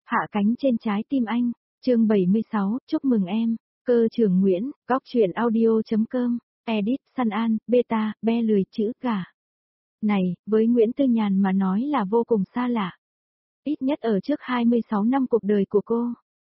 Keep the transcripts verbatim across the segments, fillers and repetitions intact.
Hạ cánh trên trái tim anh, chương bảy mươi sáu, chúc mừng em, cơ trưởng Nguyễn, góc truyện audio.com, edit, Sun An, beta, be lười chữ gà. Này, với Nguyễn Tư Nhàn mà nói là vô cùng xa lạ. Ít nhất ở trước hai mươi sáu năm cuộc đời của cô.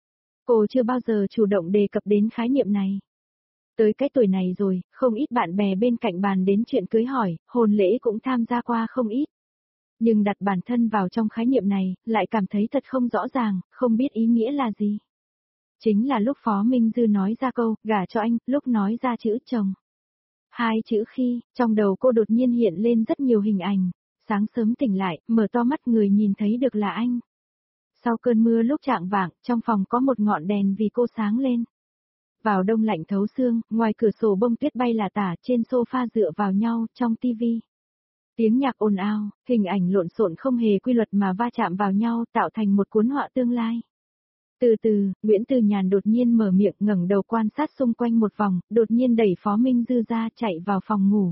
Cô chưa bao giờ chủ động đề cập đến khái niệm này. Tới cái tuổi này rồi, không ít bạn bè bên cạnh bàn đến chuyện cưới hỏi, hôn lễ cũng tham gia qua không ít. Nhưng đặt bản thân vào trong khái niệm này, lại cảm thấy thật không rõ ràng, không biết ý nghĩa là gì. Chính là lúc Phó Minh Dư nói ra câu, gả cho anh, lúc nói ra chữ chồng. Hai chữ khi, trong đầu cô đột nhiên hiện lên rất nhiều hình ảnh, sáng sớm tỉnh lại, mở to mắt người nhìn thấy được là anh. Sau cơn mưa lúc chạng vạng, trong phòng có một ngọn đèn vì cô sáng lên. Vào đông lạnh thấu xương, ngoài cửa sổ bông tuyết bay là tả trên sofa dựa vào nhau, trong tivi. Tiếng nhạc ồn ào, hình ảnh lộn xộn không hề quy luật mà va chạm vào nhau tạo thành một cuốn họa tương lai. Từ từ, Nguyễn Tư Nhàn đột nhiên mở miệng ngẩng đầu quan sát xung quanh một vòng, đột nhiên đẩy Phó Minh Dư ra chạy vào phòng ngủ.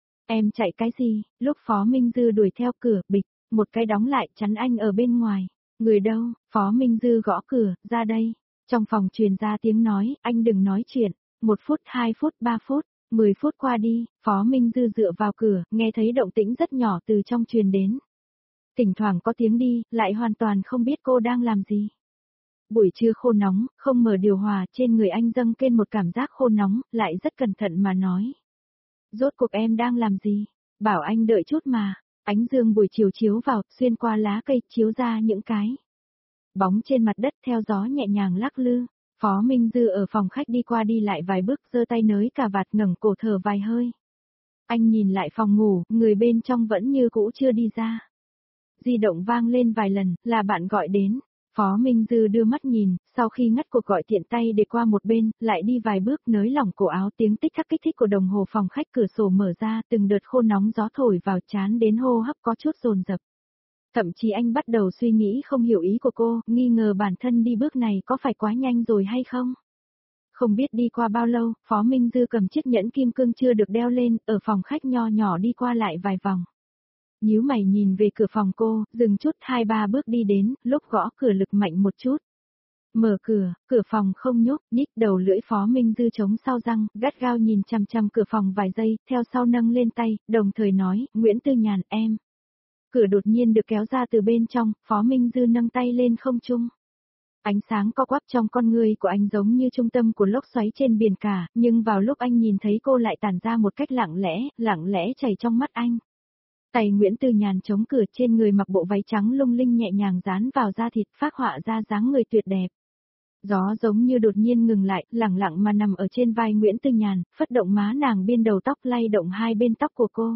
Em chạy cái gì? Lúc Phó Minh Dư đuổi theo cửa, bịch, một cái đóng lại chắn anh ở bên ngoài. Người đâu? Phó Minh Dư gõ cửa, ra đây. Trong phòng truyền ra tiếng nói, anh đừng nói chuyện. Một phút, hai phút, ba phút, mười phút qua đi, Phó Minh Dư dựa vào cửa, nghe thấy động tĩnh rất nhỏ từ trong truyền đến. Thỉnh thoảng có tiếng đi, lại hoàn toàn không biết cô đang làm gì. Buổi trưa khô nóng, không mở điều hòa, trên người anh dâng lên một cảm giác khô nóng, lại rất cẩn thận mà nói. Rốt cuộc em đang làm gì? Bảo anh đợi chút mà. Ánh dương buổi chiều chiếu vào, xuyên qua lá cây, chiếu ra những cái bóng trên mặt đất theo gió nhẹ nhàng lắc lư. Phó Minh Dư ở phòng khách đi qua đi lại vài bước, giơ tay nới cà vạt ngẩng cổ thở vài hơi. Anh nhìn lại phòng ngủ, người bên trong vẫn như cũ chưa đi ra. Di động vang lên vài lần, là bạn gọi đến. Phó Minh Dư đưa mắt nhìn, sau khi ngắt cuộc gọi tiện tay để qua một bên, lại đi vài bước nới lỏng cổ áo, tiếng tích khắc kích thích của đồng hồ phòng khách, cửa sổ mở ra, từng đợt khô nóng gió thổi vào trán đến hô hấp có chút dồn dập. Thậm chí anh bắt đầu suy nghĩ không hiểu ý của cô, nghi ngờ bản thân đi bước này có phải quá nhanh rồi hay không. Không biết đi qua bao lâu, Phó Minh Dư cầm chiếc nhẫn kim cương chưa được đeo lên, ở phòng khách nho nhỏ đi qua lại vài vòng. Nhíu mày nhìn về cửa phòng cô, dừng chút hai ba bước đi đến, lúc gõ cửa lực mạnh một chút. Mở cửa, cửa phòng không nhúc, nhích, đầu lưỡi Phó Minh Dư chống sau răng, gắt gao nhìn chằm chằm cửa phòng vài giây, theo sau nâng lên tay, đồng thời nói, Nguyễn Tư Nhàn, em. Cửa đột nhiên được kéo ra từ bên trong, Phó Minh Dư nâng tay lên không trung. Ánh sáng co quắp trong con người của anh giống như trung tâm của lốc xoáy trên biển cả, nhưng vào lúc anh nhìn thấy cô lại tản ra một cách lặng lẽ, lặng lẽ chảy trong mắt anh. Tay Nguyễn Tư Nhàn chống cửa, trên người mặc bộ váy trắng lung linh nhẹ nhàng dán vào da thịt, phác họa ra dáng người tuyệt đẹp. Gió giống như đột nhiên ngừng lại, lặng lặng mà nằm ở trên vai Nguyễn Tư Nhàn, phất động má nàng biên đầu tóc, lay động hai bên tóc của cô.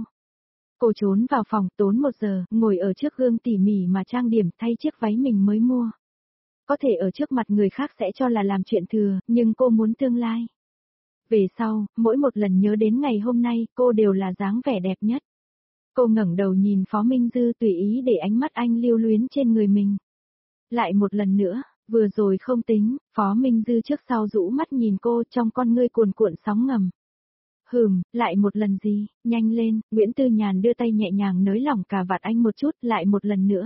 Cô trốn vào phòng, tốn một giờ, ngồi ở trước gương tỉ mỉ mà trang điểm, thay chiếc váy mình mới mua. Có thể ở trước mặt người khác sẽ cho là làm chuyện thừa, nhưng cô muốn tương lai. Về sau, mỗi một lần nhớ đến ngày hôm nay, cô đều là dáng vẻ đẹp nhất. Cô ngẩng đầu nhìn Phó Minh Dư, tùy ý để ánh mắt anh lưu luyến trên người mình. Lại một lần nữa, vừa rồi không tính, Phó Minh Dư trước sau rũ mắt nhìn cô, trong con ngươi cuồn cuộn sóng ngầm. Hừm, lại một lần gì, nhanh lên, Nguyễn Tư Nhàn đưa tay nhẹ nhàng nới lỏng cà vạt anh một chút, lại một lần nữa.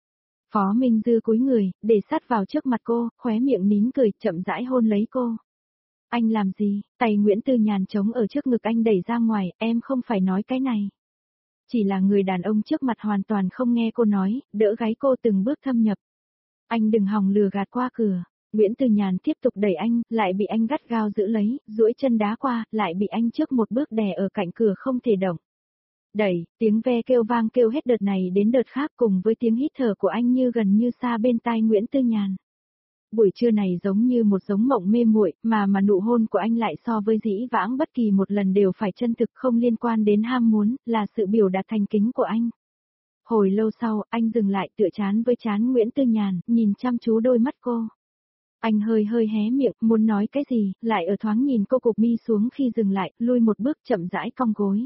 Phó Minh Dư cúi người, để sát vào trước mặt cô, khóe miệng nín cười, chậm rãi hôn lấy cô. Anh làm gì? Tay Nguyễn Tư Nhàn chống ở trước ngực anh đẩy ra ngoài, em không phải nói cái này. Chỉ là người đàn ông trước mặt hoàn toàn không nghe cô nói, đỡ gáy cô từng bước thâm nhập. Anh đừng hòng lừa gạt qua cửa. Nguyễn Tư Nhàn tiếp tục đẩy anh, lại bị anh gắt gao giữ lấy, duỗi chân đá qua, lại bị anh trước một bước đè ở cạnh cửa không thể động. Đẩy, tiếng ve kêu vang kêu hết đợt này đến đợt khác, cùng với tiếng hít thở của anh như gần như xa bên tai Nguyễn Tư Nhàn. Buổi trưa này giống như một giống mộng mê muội, mà mà nụ hôn của anh lại so với dĩ vãng bất kỳ một lần đều phải chân thực, không liên quan đến ham muốn, là sự biểu đạt thành kính của anh. Hồi lâu sau, anh dừng lại, tựa trán với trán Nguyễn Tư Nhàn, nhìn chăm chú đôi mắt cô. Anh hơi hơi hé miệng, muốn nói cái gì, lại ở thoáng nhìn cô cụp mi xuống khi dừng lại, lui một bước chậm rãi cong gối.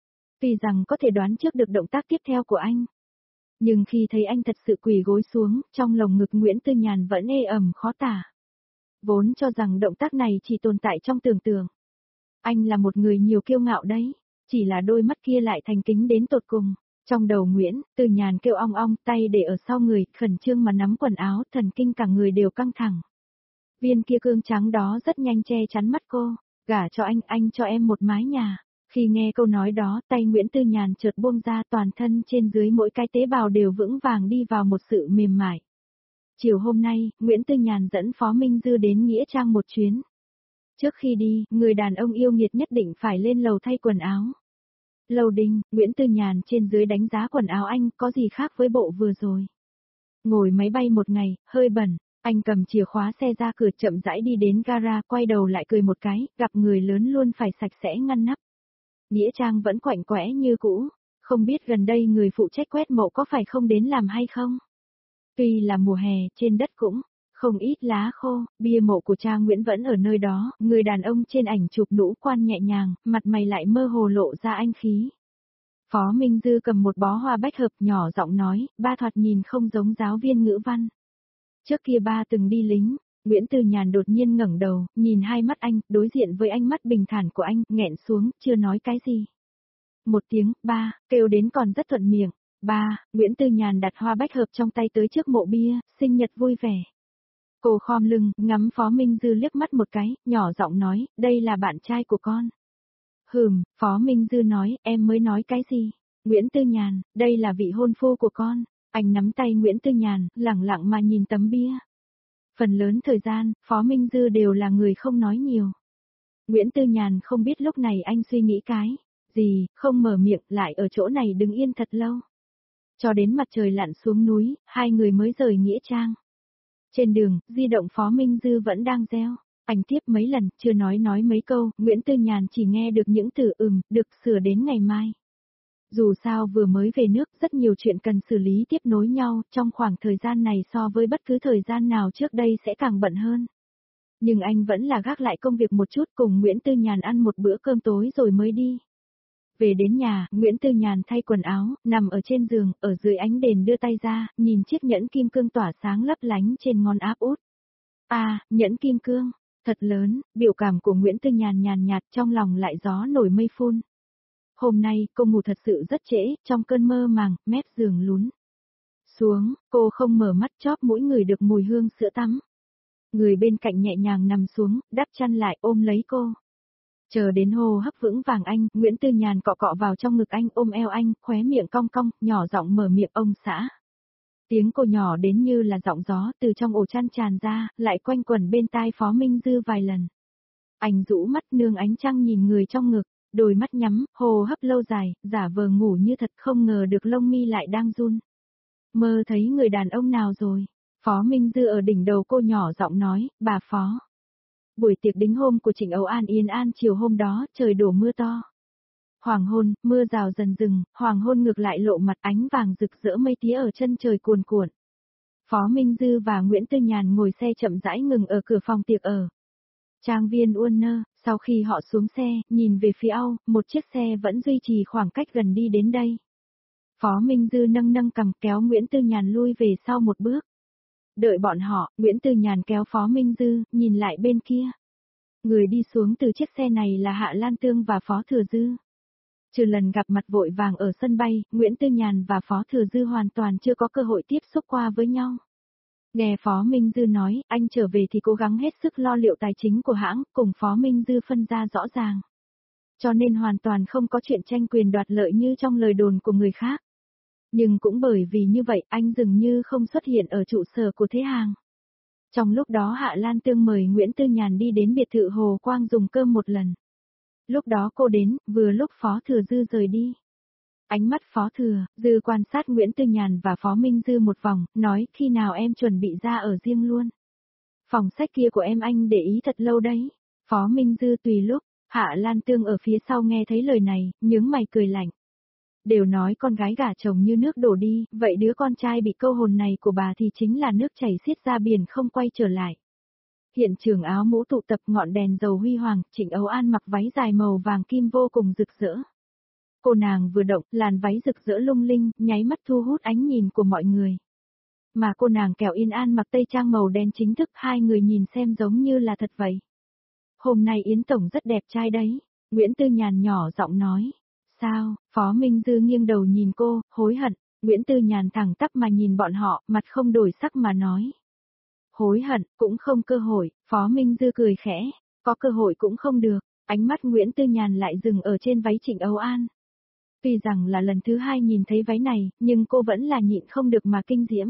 Vì rằng có thể đoán trước được động tác tiếp theo của anh. Nhưng khi thấy anh thật sự quỳ gối xuống, trong lồng ngực Nguyễn Tư Nhàn vẫn ê ẩm khó tả. Vốn cho rằng động tác này chỉ tồn tại trong tưởng tượng. Anh là một người nhiều kiêu ngạo đấy, chỉ là đôi mắt kia lại thành kính đến tột cùng. Trong đầu Nguyễn Tư Nhàn kêu ong ong, tay để ở sau người, khẩn trương mà nắm quần áo, thần kinh cả người đều căng thẳng. Viên kia cương trắng đó rất nhanh che chắn mắt cô, gả cho anh, anh cho em một mái nhà. Khi nghe câu nói đó, tay Nguyễn Tư Nhàn chợt buông ra, toàn thân trên dưới mỗi cái tế bào đều vững vàng đi vào một sự mềm mại. Chiều hôm nay, Nguyễn Tư Nhàn dẫn Phó Minh Dư đến Nghĩa Trang một chuyến. Trước khi đi, người đàn ông yêu nghiệt nhất định phải lên lầu thay quần áo. Lầu Đinh, Nguyễn Tư Nhàn trên dưới đánh giá quần áo anh, có gì khác với bộ vừa rồi. Ngồi máy bay một ngày, hơi bẩn, anh cầm chìa khóa xe ra cửa chậm rãi đi đến gara, quay đầu lại cười một cái, gặp người lớn luôn phải sạch sẽ ngăn nắp. Nghĩa trang vẫn quạnh quẽ như cũ, không biết gần đây người phụ trách quét mộ có phải không đến làm hay không. Tuy là mùa hè, trên đất cũng không ít lá khô, bia mộ của cha Nguyễn vẫn ở nơi đó, người đàn ông trên ảnh chụp nũ quan nhẹ nhàng, mặt mày lại mơ hồ lộ ra anh khí. Phó Minh Dư cầm một bó hoa bách hợp nhỏ giọng nói, ba thoạt nhìn không giống giáo viên ngữ văn. Trước kia ba từng đi lính. Nguyễn Tư Nhàn đột nhiên ngẩng đầu, nhìn hai mắt anh, đối diện với ánh mắt bình thản của anh, nghẹn xuống, chưa nói cái gì. Một tiếng, ba, kêu đến còn rất thuận miệng. Ba, Nguyễn Tư Nhàn đặt hoa bách hợp trong tay tới trước mộ bia, sinh nhật vui vẻ. Cô khom lưng, ngắm Phó Minh Dư liếc mắt một cái, nhỏ giọng nói, đây là bạn trai của con. Hừm, Phó Minh Dư nói, em mới nói cái gì? Nguyễn Tư Nhàn, đây là vị hôn phu của con. Anh nắm tay Nguyễn Tư Nhàn, lẳng lặng mà nhìn tấm bia. Phần lớn thời gian, Phó Minh Dư đều là người không nói nhiều. Nguyễn Tư Nhàn không biết lúc này anh suy nghĩ cái gì, không mở miệng, lại ở chỗ này đứng yên thật lâu. Cho đến mặt trời lặn xuống núi, hai người mới rời Nghĩa Trang. Trên đường, di động Phó Minh Dư vẫn đang reo. Anh tiếp mấy lần, chưa nói nói mấy câu, Nguyễn Tư Nhàn chỉ nghe được những từ ừm, được sửa đến ngày mai. Dù sao vừa mới về nước, rất nhiều chuyện cần xử lý tiếp nối nhau, trong khoảng thời gian này so với bất cứ thời gian nào trước đây sẽ càng bận hơn. Nhưng anh vẫn là gác lại công việc một chút, cùng Nguyễn Tư Nhàn ăn một bữa cơm tối rồi mới đi. Về đến nhà, Nguyễn Tư Nhàn thay quần áo, nằm ở trên giường, ở dưới ánh đèn đưa tay ra, nhìn chiếc nhẫn kim cương tỏa sáng lấp lánh trên ngón áp út. À, nhẫn kim cương, thật lớn, biểu cảm của Nguyễn Tư Nhàn nhàn nhạt, trong lòng lại gió nổi mây phun. Hôm nay, cô ngủ thật sự rất trễ, trong cơn mơ màng, mép giường lún xuống, cô không mở mắt, chóp mũi người được mùi hương sữa tắm. Người bên cạnh nhẹ nhàng nằm xuống, đắp chăn lại ôm lấy cô. Chờ đến hô hấp vững vàng anh, Nguyễn Tư Nhàn cọ cọ vào trong ngực anh, ôm eo anh, khóe miệng cong cong, nhỏ giọng mở miệng, ông xã. Tiếng cô nhỏ đến như là giọng gió từ trong ổ chăn tràn ra, lại quanh quẩn bên tai Phó Minh Dư vài lần. Anh rũ mắt nương ánh trăng nhìn người trong ngực, đôi mắt nhắm, hô hấp lâu dài, giả vờ ngủ như thật, không ngờ được lông mi lại đang run. Mơ thấy người đàn ông nào rồi? Phó Minh Dư ở đỉnh đầu cô nhỏ giọng nói, bà Phó. Buổi tiệc đính hôm của Trịnh Âu An Yên An chiều hôm đó, trời đổ mưa to. Hoàng hôn, mưa rào dần dừng, hoàng hôn ngược lại lộ mặt, ánh vàng rực rỡ mây tía ở chân trời cuồn cuộn. Phó Minh Dư và Nguyễn Tư Nhàn ngồi xe chậm rãi ngừng ở cửa phòng tiệc ở trang viên Uonner. Sau khi họ xuống xe, nhìn về phía Âu, một chiếc xe vẫn duy trì khoảng cách gần đi đến đây. Phó Minh Dư nâng nâng cằm, kéo Nguyễn Tư Nhàn lui về sau một bước. Đợi bọn họ, Nguyễn Tư Nhàn kéo Phó Minh Dư, nhìn lại bên kia. Người đi xuống từ chiếc xe này là Hạ Lan Tương và Phó Thừa Dư. Trừ lần gặp mặt vội vàng ở sân bay, Nguyễn Tư Nhàn và Phó Thừa Dư hoàn toàn chưa có cơ hội tiếp xúc qua với nhau. Nghe Phó Minh Dư nói, anh trở về thì cố gắng hết sức lo liệu tài chính của hãng, cùng Phó Minh Dư phân ra rõ ràng. Cho nên hoàn toàn không có chuyện tranh quyền đoạt lợi như trong lời đồn của người khác. Nhưng cũng bởi vì như vậy, anh dường như không xuất hiện ở trụ sở của Thế Hàng. Trong lúc đó Hạ Lan Tương mời Nguyễn Tư Nhàn đi đến biệt thự Hồ Quang dùng cơm một lần. Lúc đó cô đến, vừa lúc Phó Thừa Dư rời đi. Ánh mắt Phó Thừa Dư quan sát Nguyễn Tư Nhàn và Phó Minh Dư một vòng, nói khi nào em chuẩn bị ra ở riêng luôn. Phòng sách kia của em anh để ý thật lâu đấy. Phó Minh Dư tùy lúc, Hạ Lan Tương ở phía sau nghe thấy lời này, nhướng mày cười lạnh. Đều nói con gái gả chồng như nước đổ đi, vậy đứa con trai bị câu hồn này của bà thì chính là nước chảy xiết ra biển không quay trở lại. Hiện trường áo mũ tụ tập ngọn đèn dầu huy hoàng, Trịnh Âu An mặc váy dài màu vàng kim vô cùng rực rỡ. Cô nàng vừa động, làn váy rực rỡ lung linh, nháy mắt thu hút ánh nhìn của mọi người. Mà cô nàng Kẻo Yên An mặc tây trang màu đen chính thức, hai người nhìn xem giống như là thật vậy. Hôm nay Yến Tổng rất đẹp trai đấy, Nguyễn Tư Nhàn nhỏ giọng nói. Sao? Phó Minh Dư nghiêng đầu nhìn cô, hối hận. Nguyễn Tư Nhàn thẳng tắp mà nhìn bọn họ, mặt không đổi sắc mà nói. Hối hận, cũng không cơ hội, Phó Minh Dư cười khẽ, có cơ hội cũng không được, ánh mắt Nguyễn Tư Nhàn lại dừng ở trên váy Trịnh Âu An. Tuy rằng là lần thứ hai nhìn thấy váy này, nhưng cô vẫn là nhịn không được mà kinh diễm.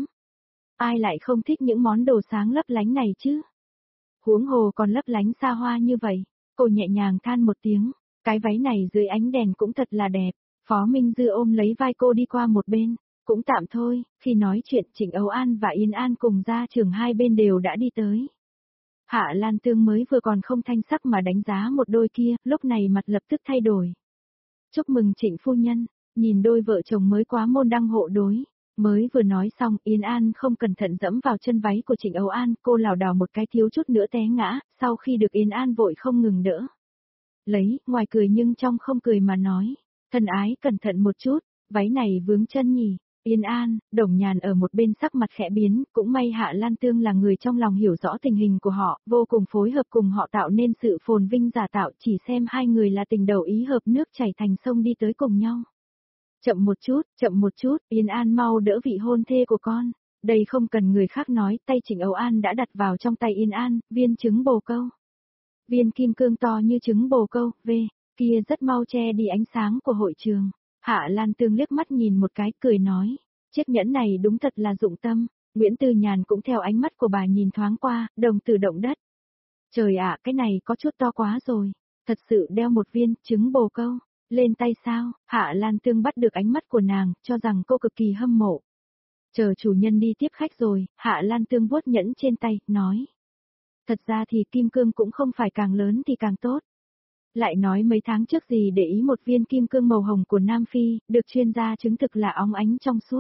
Ai lại không thích những món đồ sáng lấp lánh này chứ? Huống hồ còn lấp lánh xa hoa như vậy, cô nhẹ nhàng than một tiếng, cái váy này dưới ánh đèn cũng thật là đẹp. Phó Minh Dư ôm lấy vai cô đi qua một bên, cũng tạm thôi, khi nói chuyện Trịnh Âu An và Yên An cùng ra trường hai bên đều đã đi tới. Hạ Lan Tương mới vừa còn không thanh sắc mà đánh giá một đôi kia, lúc này mặt lập tức thay đổi. Chúc mừng Trịnh phu nhân, nhìn đôi vợ chồng mới quá môn đăng hộ đối. Mới vừa nói xong, Yên An không cẩn thận dẫm vào chân váy của Trịnh Âu An, cô lảo đảo một cái thiếu chút nữa té ngã, sau khi được Yên An vội không ngừng đỡ. Lấy, ngoài cười nhưng trong không cười mà nói, thân ái cẩn thận một chút, váy này vướng chân nhỉ. Yên An, Đồng Nhàn ở một bên sắc mặt khẽ biến, cũng may Hạ Lan Tương là người trong lòng hiểu rõ tình hình của họ, vô cùng phối hợp cùng họ tạo nên sự phồn vinh giả tạo, chỉ xem hai người là tình đầu ý hợp nước chảy thành sông đi tới cùng nhau. Chậm một chút, chậm một chút, Yên An mau đỡ vị hôn thê của con. Đây không cần người khác nói, tay Trịnh Âu An đã đặt vào trong tay Yên An, viên trứng bồ câu. Viên kim cương to như trứng bồ câu, về, kia rất mau che đi ánh sáng của hội trường. Hạ Lan Tương liếc mắt nhìn một cái, cười nói, chiếc nhẫn này đúng thật là dụng tâm. Nguyễn Tư Nhàn cũng theo ánh mắt của bà nhìn thoáng qua, đồng tử động đất. Trời ạ, cái này có chút to quá rồi, thật sự đeo một viên trứng bồ câu. Lên tay sao? Hạ Lan Tương bắt được ánh mắt của nàng, cho rằng cô cực kỳ hâm mộ. Chờ chủ nhân đi tiếp khách rồi, Hạ Lan Tương vuốt nhẫn trên tay, nói. Thật ra thì kim cương cũng không phải càng lớn thì càng tốt. Lại nói mấy tháng trước gì để ý một viên kim cương màu hồng của Nam Phi, được chuyên gia chứng thực là óng ánh trong suốt.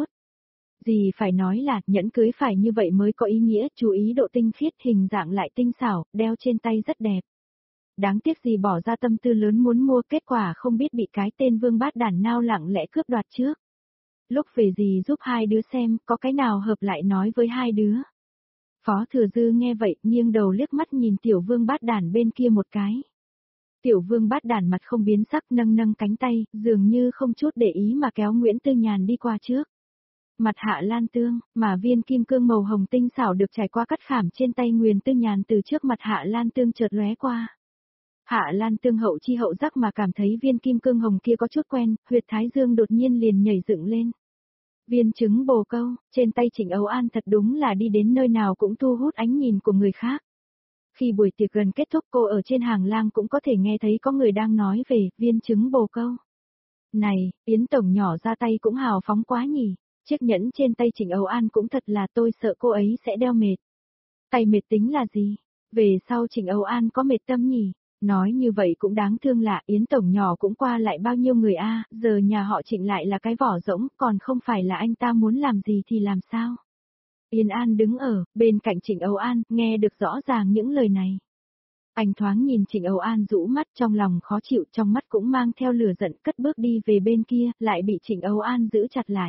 Gì phải nói là nhẫn cưới phải như vậy mới có ý nghĩa, chú ý độ tinh khiết, hình dạng lại tinh xảo, đeo trên tay rất đẹp. Đáng tiếc gì bỏ ra tâm tư lớn muốn mua, kết quả không biết bị cái tên Vương Bát Đản nào lặng lẽ cướp đoạt trước. Lúc về gì giúp hai đứa xem, có cái nào hợp lại nói với hai đứa. Phó Thừa Dư nghe vậy, nghiêng đầu liếc mắt nhìn tiểu Vương Bát Đản bên kia một cái. Tiểu Vương Bát Đản mặt không biến sắc, nâng nâng cánh tay, dường như không chút để ý mà kéo Nguyễn Tư Nhàn đi qua trước. Mặt Hạ Lan Tương, mà viên kim cương màu hồng tinh xảo được trải qua cắt khảm trên tay Nguyễn Tư Nhàn từ trước mặt Hạ Lan Tương chợt lóe qua. Hạ Lan Tương hậu chi hậu giác mà cảm thấy viên kim cương hồng kia có chút quen, huyệt thái dương đột nhiên liền nhảy dựng lên. Viên trứng bồ câu, trên tay Trịnh Âu An thật đúng là đi đến nơi nào cũng thu hút ánh nhìn của người khác. Khi buổi tiệc gần kết thúc, cô ở trên hàng lang cũng có thể nghe thấy có người đang nói về viên trứng bồ câu. Này, Yến tổng nhỏ ra tay cũng hào phóng quá nhỉ, chiếc nhẫn trên tay Trịnh Âu An cũng thật là tôi sợ cô ấy sẽ đeo mệt. Tay mệt tính là gì? Về sau Trịnh Âu An có mệt tâm nhỉ? Nói như vậy cũng đáng thương lạ, Yến tổng nhỏ cũng qua lại bao nhiêu người a, giờ nhà họ Trịnh lại là cái vỏ rỗng, còn không phải là anh ta muốn làm gì thì làm sao. Yên An đứng ở, bên cạnh Trịnh Âu An, nghe được rõ ràng những lời này. Anh thoáng nhìn Trịnh Âu An rũ mắt, trong lòng khó chịu, trong mắt cũng mang theo lửa giận, cất bước đi về bên kia, lại bị Trịnh Âu An giữ chặt lại.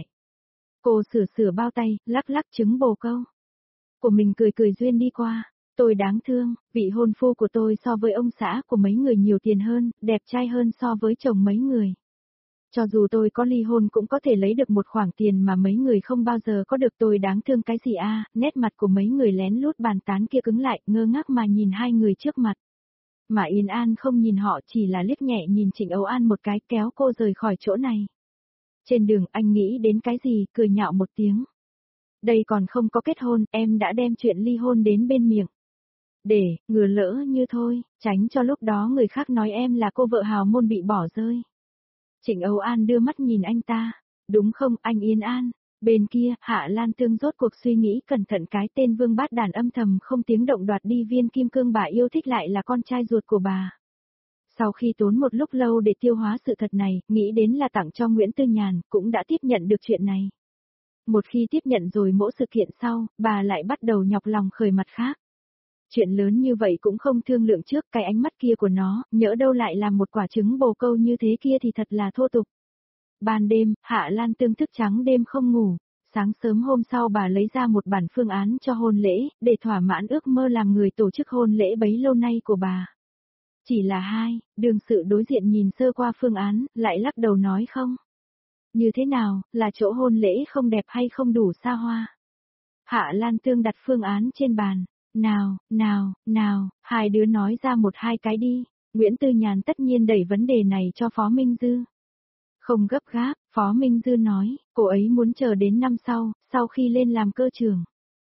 Cô sửa sửa bao tay, lắc lắc trứng bồ câu của mình, cười cười duyên đi qua. Tôi đáng thương, vị hôn phu của tôi so với ông xã của mấy người nhiều tiền hơn, đẹp trai hơn so với chồng mấy người. Cho dù tôi có ly hôn cũng có thể lấy được một khoản tiền mà mấy người không bao giờ có được, tôi đáng thương cái gì a? Nét mặt của mấy người lén lút bàn tán kia cứng lại, ngơ ngác mà nhìn hai người trước mặt. Mà Yên An không nhìn họ, chỉ là liếc nhẹ nhìn Trịnh Âu An một cái, kéo cô rời khỏi chỗ này. Trên đường anh nghĩ đến cái gì, cười nhạo một tiếng. Đây còn không có kết hôn, em đã đem chuyện ly hôn đến bên miệng. Để, ngừa lỡ như thôi, tránh cho lúc đó người khác nói em là cô vợ hào môn bị bỏ rơi. Trịnh Âu An đưa mắt nhìn anh ta. Đúng không, anh Yên An? Bên kia, Hạ Lan Tương rốt cuộc suy nghĩ cẩn thận, cái tên Vương Bát Đản âm thầm không tiếng động đoạt đi viên kim cương bà yêu thích lại là con trai ruột của bà. Sau khi tốn một lúc lâu để tiêu hóa sự thật này, nghĩ đến là tặng cho Nguyễn Tư Nhàn, cũng đã tiếp nhận được chuyện này. Một khi tiếp nhận rồi mỗi sự kiện sau, bà lại bắt đầu nhọc lòng khởi mặt khác. Chuyện lớn như vậy cũng không thương lượng trước, cái ánh mắt kia của nó, nhỡ đâu lại làm một quả trứng bồ câu như thế kia thì thật là thô tục. Ban đêm, Hạ Lan Tương thức trắng đêm không ngủ, sáng sớm hôm sau bà lấy ra một bản phương án cho hôn lễ, để thỏa mãn ước mơ làm người tổ chức hôn lễ bấy lâu nay của bà. Chỉ là hai, đương sự đối diện nhìn sơ qua phương án, lại lắc đầu nói không. Như thế nào, là chỗ hôn lễ không đẹp hay không đủ xa hoa? Hạ Lan Tương đặt phương án trên bàn. Nào, nào, nào, hai đứa nói ra một hai cái đi. Nguyễn Tư Nhàn tất nhiên đẩy vấn đề này cho Phó Minh Dư. Không gấp gáp, Phó Minh Dư nói, cô ấy muốn chờ đến năm sau, sau khi lên làm cơ trưởng.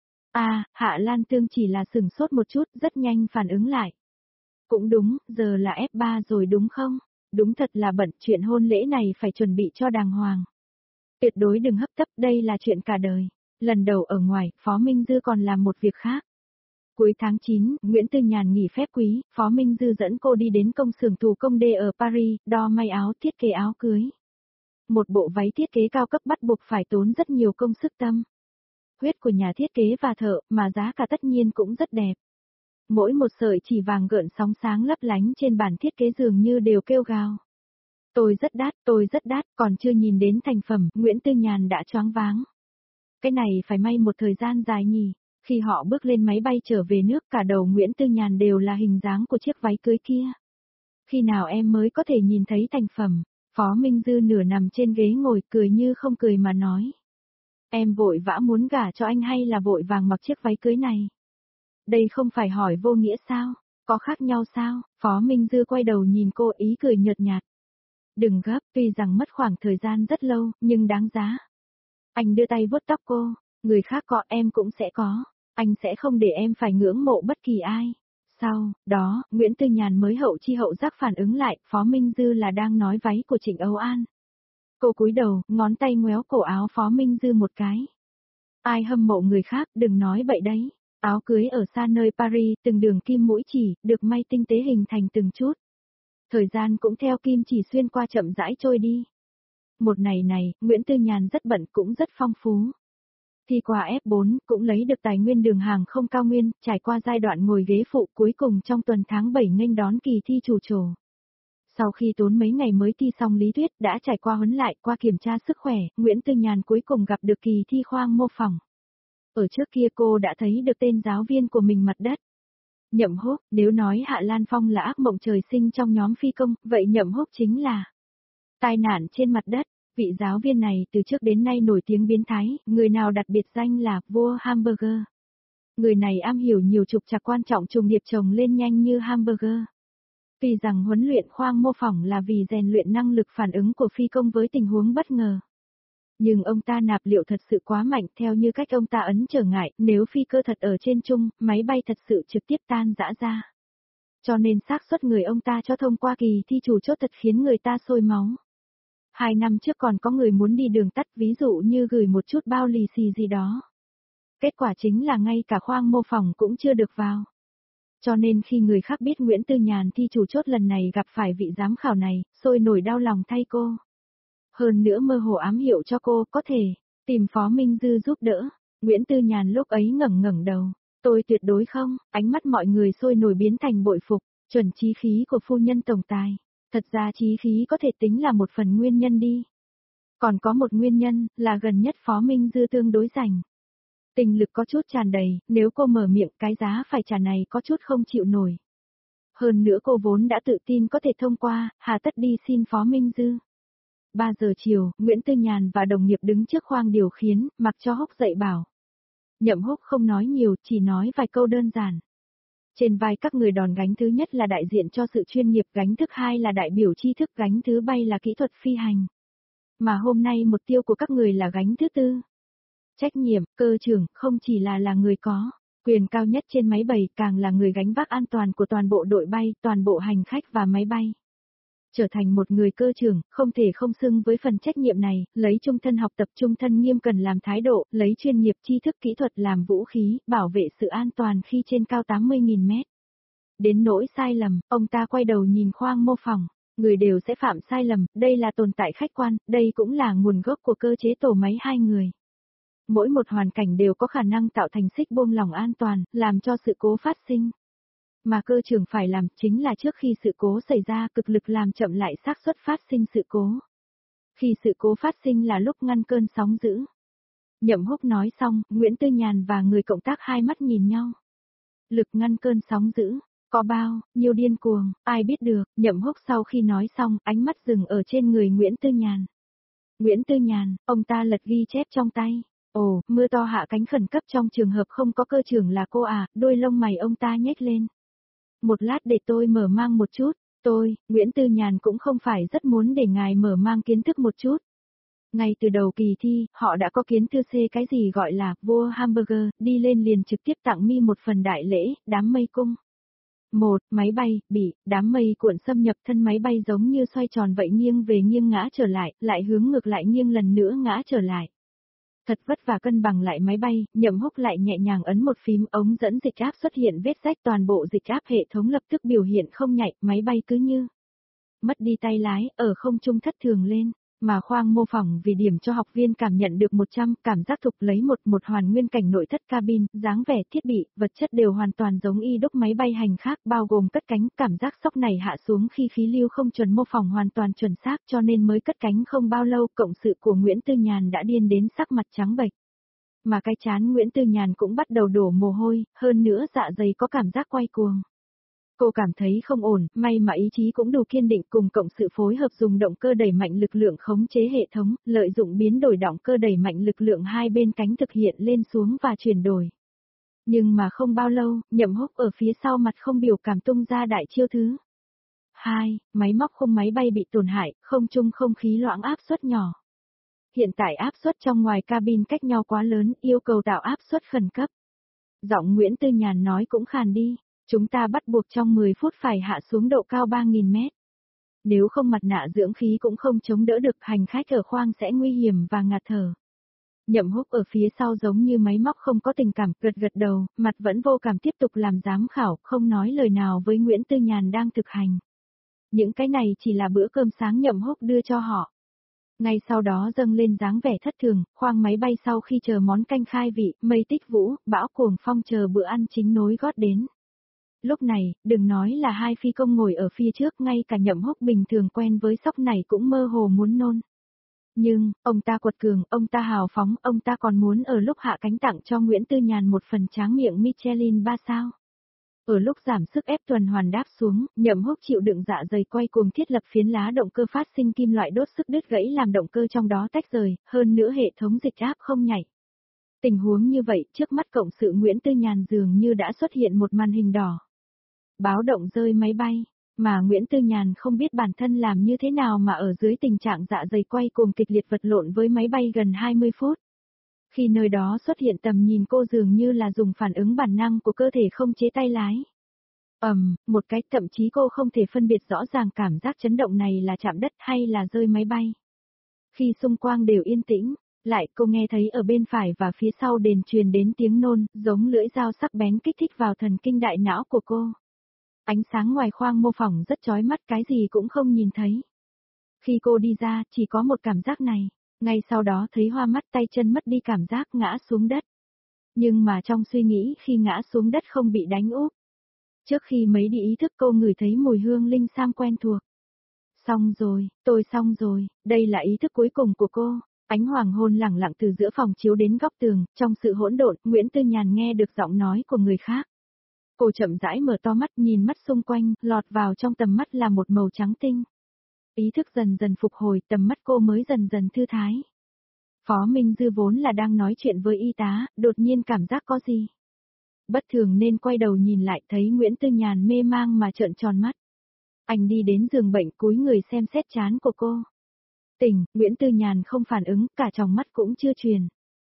À, Hạ Lan Tương chỉ là sửng sốt một chút, rất nhanh phản ứng lại. Cũng đúng, giờ là ép ba rồi đúng không? Đúng thật là bận, chuyện hôn lễ này phải chuẩn bị cho đàng hoàng. Tuyệt đối đừng hấp tấp, đây là chuyện cả đời. Lần đầu ở ngoài, Phó Minh Dư còn làm một việc khác. Cuối tháng chín, Nguyễn Tư Nhàn nghỉ phép quý, Phó Minh Dư dẫn cô đi đến công xưởng thủ công D ở Paris, đo may áo, thiết kế áo cưới. Một bộ váy thiết kế cao cấp bắt buộc phải tốn rất nhiều công sức tâm. Huyết của nhà thiết kế và thợ, mà giá cả tất nhiên cũng rất đẹp. Mỗi một sợi chỉ vàng gợn sóng sáng lấp lánh trên bản thiết kế dường như đều kêu gào. Tôi rất đắt, tôi rất đắt, còn chưa nhìn đến thành phẩm, Nguyễn Tư Nhàn đã choáng váng. Cái này phải may một thời gian dài nhỉ. Khi họ bước lên máy bay trở về nước, cả đầu Nguyễn Tư Nhàn đều là hình dáng của chiếc váy cưới kia. Khi nào em mới có thể nhìn thấy thành phẩm? Phó Minh Dư nửa nằm trên ghế ngồi, cười như không cười mà nói. Em vội vã muốn gả cho anh hay là vội vàng mặc chiếc váy cưới này? Đây không phải hỏi vô nghĩa sao? Có khác nhau sao? Phó Minh Dư quay đầu nhìn cô, ý cười nhợt nhạt. Đừng gấp, tuy rằng mất khoảng thời gian rất lâu, nhưng đáng giá. Anh đưa tay vuốt tóc cô. Người khác có em cũng sẽ có. Anh sẽ không để em phải ngưỡng mộ bất kỳ ai. Sau đó, Nguyễn Tư Nhàn mới hậu chi hậu giác phản ứng lại, Phó Minh Dư là đang nói váy của Trịnh Âu An. Cô cúi đầu, ngón tay ngoéo cổ áo Phó Minh Dư một cái. Ai hâm mộ người khác, đừng nói bậy đấy. Áo cưới ở xa nơi Paris, từng đường kim mũi chỉ, được may tinh tế hình thành từng chút. Thời gian cũng theo kim chỉ xuyên qua chậm rãi trôi đi. Một ngày này, Nguyễn Tư Nhàn rất bận cũng rất phong phú. Thi qua ép bốn, cũng lấy được tài nguyên đường hàng không cao nguyên, trải qua giai đoạn ngồi ghế phụ cuối cùng trong tuần tháng bảy nghênh đón kỳ thi chủ trổ. Sau khi tốn mấy ngày mới thi xong lý thuyết, đã trải qua huấn lại, qua kiểm tra sức khỏe, Nguyễn Tư Nhàn cuối cùng gặp được kỳ thi khoang mô phỏng. Ở trước kia cô đã thấy được tên giáo viên của mình mặt đất. Nhậm Húc, nếu nói Hạ Lan Phong là ác mộng trời sinh trong nhóm phi công, vậy Nhậm Húc chính là tai nạn trên mặt đất. Vị giáo viên này từ trước đến nay nổi tiếng biến thái, người nào đặt biệt danh là vua hamburger. Người này am hiểu nhiều trục trặc quan trọng trùng điệp chồng lên nhanh như hamburger. Tuy rằng huấn luyện khoang mô phỏng là vì rèn luyện năng lực phản ứng của phi công với tình huống bất ngờ. Nhưng ông ta nạp liệu thật sự quá mạnh, theo như cách ông ta ấn trở ngại, nếu phi cơ thật ở trên trung, máy bay thật sự trực tiếp tan rã ra. Cho nên xác suất người ông ta cho thông qua kỳ thi chủ chốt thật khiến người ta sôi máu. Hai năm trước còn có người muốn đi đường tắt, ví dụ như gửi một chút bao lì xì gì đó. Kết quả chính là ngay cả khoang mô phỏng cũng chưa được vào. Cho nên khi người khác biết Nguyễn Tư Nhàn thi chủ chốt lần này gặp phải vị giám khảo này, sôi nổi đau lòng thay cô. Hơn nữa mơ hồ ám hiệu cho cô có thể tìm Phó Minh Dư giúp đỡ. Nguyễn Tư Nhàn lúc ấy ngẩng ngẩng đầu. Tôi tuyệt đối không, ánh mắt mọi người sôi nổi biến thành bội phục, chuẩn chí khí của phu nhân tổng tài. Thật ra chí khí có thể tính là một phần nguyên nhân đi. Còn có một nguyên nhân, là gần nhất Phó Minh Dư tương đối rảnh. Tình lực có chút tràn đầy, nếu cô mở miệng cái giá phải trả này có chút không chịu nổi. Hơn nữa cô vốn đã tự tin có thể thông qua, hà tất đi xin Phó Minh Dư. ba giờ chiều, Nguyễn Tư Nhàn và đồng nghiệp đứng trước khoang điều khiển, mặc cho Húc dạy bảo. Nhậm Húc không nói nhiều, chỉ nói vài câu đơn giản. Trên vai các người đòn gánh thứ nhất là đại diện cho sự chuyên nghiệp, gánh thứ hai là đại biểu tri thức, gánh thứ bay là kỹ thuật phi hành. Mà hôm nay mục tiêu của các người là gánh thứ tư. Trách nhiệm, cơ trưởng, không chỉ là là người có quyền cao nhất trên máy bay, càng là người gánh vác an toàn của toàn bộ đội bay, toàn bộ hành khách và máy bay. Trở thành một người cơ trưởng, không thể không xưng với phần trách nhiệm này, lấy trung thân học tập, trung thân nghiêm cần làm thái độ, lấy chuyên nghiệp tri thức kỹ thuật làm vũ khí, bảo vệ sự an toàn khi trên cao tám mươi nghìn mét. Đến nỗi sai lầm, ông ta quay đầu nhìn khoang mô phỏng, người đều sẽ phạm sai lầm, đây là tồn tại khách quan, đây cũng là nguồn gốc của cơ chế tổ máy hai người. Mỗi một hoàn cảnh đều có khả năng tạo thành xích buông lỏng an toàn, làm cho sự cố phát sinh. Mà cơ trưởng phải làm chính là trước khi sự cố xảy ra cực lực làm chậm lại xác suất phát sinh sự cố. Khi sự cố phát sinh là lúc ngăn cơn sóng dữ. Nhậm Húc nói xong, Nguyễn Tư Nhàn và người cộng tác hai mắt nhìn nhau. Lực ngăn cơn sóng dữ, Có bao, nhiêu điên cuồng, ai biết được, Nhậm Húc sau khi nói xong, ánh mắt dừng ở trên người Nguyễn Tư Nhàn. Nguyễn Tư Nhàn, ông ta lật ghi chép trong tay. Ồ, mưa to hạ cánh khẩn cấp trong trường hợp không có cơ trưởng là cô à, đôi lông mày ông ta nhếch lên. Một lát để tôi mở mang một chút, tôi, Nguyễn Tư Nhàn cũng không phải rất muốn để ngài mở mang kiến thức một chút. Ngay từ đầu kỳ thi, họ đã có kiến thư C cái gì gọi là vua hamburger, đi lên liền trực tiếp tặng mi một phần đại lễ, đám mây cung. Một, máy bay, bị, đám mây cuộn xâm nhập thân máy bay giống như xoay tròn vậy nghiêng về nghiêng ngã trở lại, lại hướng ngược lại nghiêng lần nữa ngã trở lại. Thật vất vả cân bằng lại máy bay, Nhậm Húc lại nhẹ nhàng ấn một phím ống dẫn dịch áp xuất hiện vết rách toàn bộ dịch áp hệ thống lập tức biểu hiện không nhạy, máy bay cứ như mất đi tay lái, ở không trung thất thường lên. Mà khoang mô phỏng vì điểm cho học viên cảm nhận được một trăm, cảm giác thục lấy một một hoàn nguyên cảnh nội thất cabin, dáng vẻ thiết bị, vật chất đều hoàn toàn giống y đúc máy bay hành khác, bao gồm cất cánh, cảm giác sốc này hạ xuống khi khí lưu không chuẩn mô phỏng hoàn toàn chuẩn xác cho nên mới cất cánh không bao lâu, cộng sự của Nguyễn Tư Nhàn đã điên đến sắc mặt trắng bệch. Mà cái chán Nguyễn Tư Nhàn cũng bắt đầu đổ mồ hôi, hơn nữa dạ dày có cảm giác quay cuồng. Cô cảm thấy không ổn, may mà ý chí cũng đủ kiên định cùng cộng sự phối hợp dùng động cơ đẩy mạnh lực lượng khống chế hệ thống, lợi dụng biến đổi động cơ đẩy mạnh lực lượng hai bên cánh thực hiện lên xuống và chuyển đổi. Nhưng mà không bao lâu, Nhậm Húc ở phía sau mặt không biểu cảm tung ra đại chiêu thứ. Hai, máy móc khung máy bay bị tổn hại, không trung không khí loãng áp suất nhỏ. Hiện tại áp suất trong ngoài cabin cách nhau quá lớn, yêu cầu tạo áp suất khẩn cấp. Giọng Nguyễn Tư Nhàn nói cũng khàn đi. Chúng ta bắt buộc trong mười phút phải hạ xuống độ cao ba nghìn mét. Nếu không mặt nạ dưỡng khí cũng không chống đỡ được, hành khách ở khoang sẽ nguy hiểm và ngạt thở. Nhậm Húc ở phía sau giống như máy móc không có tình cảm, gật gật đầu, mặt vẫn vô cảm tiếp tục làm giám khảo, không nói lời nào với Nguyễn Tư Nhàn đang thực hành. Những cái này chỉ là bữa cơm sáng Nhậm Húc đưa cho họ. Ngay sau đó dâng lên dáng vẻ thất thường, khoang máy bay sau khi chờ món canh khai vị, mây tích vũ, bão cuồng phong chờ bữa ăn chính nối gót đến. Lúc này, đừng nói là hai phi công ngồi ở phía trước, ngay cả Nhậm Húc bình thường quen với sóc này cũng mơ hồ muốn nôn. Nhưng, ông ta quật cường, ông ta hào phóng, ông ta còn muốn ở lúc hạ cánh tặng cho Nguyễn Tư Nhàn một phần tráng miệng Michelin ba sao. Ở lúc giảm sức ép tuần hoàn đáp xuống, Nhậm Húc chịu đựng dạ dày quay cuồng thiết lập phiến lá động cơ phát sinh kim loại đốt sức đứt gãy làm động cơ trong đó tách rời, hơn nữa hệ thống dịch áp không nhảy. Tình huống như vậy, trước mắt cộng sự Nguyễn Tư Nhàn dường như đã xuất hiện một màn hình đỏ. Báo động rơi máy bay, mà Nguyễn Tư Nhàn không biết bản thân làm như thế nào mà ở dưới tình trạng dạ dày quay cuồng kịch liệt vật lộn với máy bay gần hai mươi phút. Khi nơi đó xuất hiện tầm nhìn cô dường như là dùng phản ứng bản năng của cơ thể không chế tay lái. Ầm, um, một cái thậm chí cô không thể phân biệt rõ ràng cảm giác chấn động này là chạm đất hay là rơi máy bay. Khi xung quanh đều yên tĩnh, lại cô nghe thấy ở bên phải và phía sau đền truyền đến tiếng nôn, giống lưỡi dao sắc bén kích thích vào thần kinh đại não của cô. Ánh sáng ngoài khoang mô phỏng rất chói mắt, cái gì cũng không nhìn thấy. Khi cô đi ra, chỉ có một cảm giác này, ngay sau đó thấy hoa mắt tay chân mất đi cảm giác ngã xuống đất. Nhưng mà trong suy nghĩ khi ngã xuống đất không bị đánh úp. Trước khi mấy đi ý thức cô ngửi thấy mùi hương linh sam quen thuộc. Xong rồi, tôi xong rồi, đây là ý thức cuối cùng của cô. Ánh hoàng hôn lẳng lặng từ giữa phòng chiếu đến góc tường, trong sự hỗn độn, Nguyễn Tư Nhàn nghe được giọng nói của người khác. Cô chậm rãi mở to mắt nhìn mắt xung quanh, lọt vào trong tầm mắt là một màu trắng tinh. Ý thức dần dần phục hồi, tầm mắt cô mới dần dần thư thái. Phó Minh Dư vốn là đang nói chuyện với y tá, đột nhiên cảm giác có gì bất thường nên quay đầu nhìn lại thấy Nguyễn Tư Nhàn mê mang mà trợn tròn mắt. Anh đi đến giường bệnh cúi người xem xét trán của cô. Tỉnh, Nguyễn Tư Nhàn không phản ứng, cả tròng mắt cũng chưa truyền.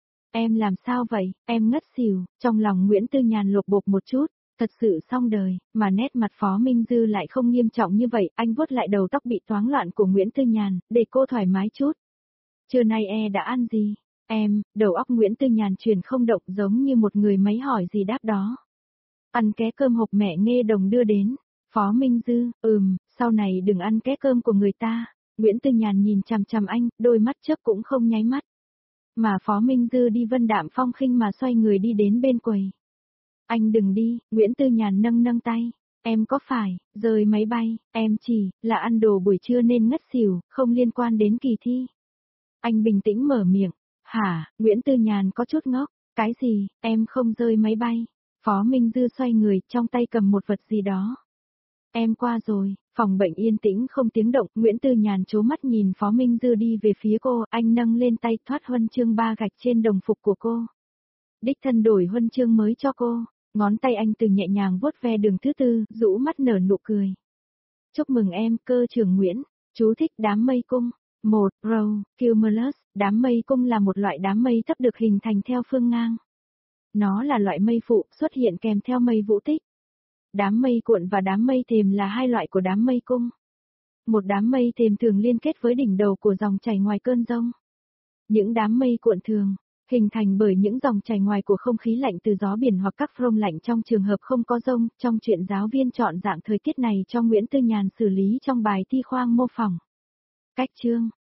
Em làm sao vậy, em ngất xỉu, trong lòng Nguyễn Tư Nhàn lột bột một chút. Thật sự xong đời, mà nét mặt Phó Minh Dư lại không nghiêm trọng như vậy, anh vuốt lại đầu tóc bị toáng loạn của Nguyễn Tư Nhàn, để cô thoải mái chút. Trưa nay e đã ăn gì? Em, đầu óc Nguyễn Tư Nhàn chuyển không động giống như một người máy hỏi gì đáp đó. Ăn ké cơm hộp mẹ Nghê Đồng đưa đến. Phó Minh Dư, ừm, sau này đừng ăn ké cơm của người ta. Nguyễn Tư Nhàn nhìn chằm chằm anh, đôi mắt chớp cũng không nháy mắt. Mà Phó Minh Dư đi vân đạm phong khinh mà xoay người đi đến bên quầy. Anh đừng đi, Nguyễn Tư Nhàn nâng nâng tay. Em có phải, rời máy bay, em chỉ là ăn đồ buổi trưa nên ngất xỉu, không liên quan đến kỳ thi. Anh bình tĩnh mở miệng. Hả, Nguyễn Tư Nhàn có chút ngốc. Cái gì, em không rơi máy bay. Phó Minh Dư xoay người, trong tay cầm một vật gì đó. Em qua rồi, phòng bệnh yên tĩnh không tiếng động, Nguyễn Tư Nhàn trố mắt nhìn Phó Minh Dư đi về phía cô, anh nâng lên tay thoát huân chương ba gạch trên đồng phục của cô. Đích thân đổi huân chương mới cho cô, ngón tay anh từ nhẹ nhàng vuốt ve đường thứ tư, rũ mắt nở nụ cười. Chúc mừng em, cơ trưởng Nguyễn. Chú thích đám mây cung. một. Row, cumulus, đám mây cung là một loại đám mây thấp được hình thành theo phương ngang. Nó là loại mây phụ, xuất hiện kèm theo mây vũ tích. Đám mây cuộn và đám mây thềm là hai loại của đám mây cung. Một đám mây thềm thường liên kết với đỉnh đầu của dòng chảy ngoài cơn giông. Những đám mây cuộn thường hình thành bởi những dòng chảy ngoài của không khí lạnh từ gió biển hoặc các phông lạnh trong trường hợp không có giông. Trong truyện giáo viên chọn dạng thời tiết này cho Nguyễn Tư Nhàn xử lý trong bài thi khoang mô phỏng. Cách chương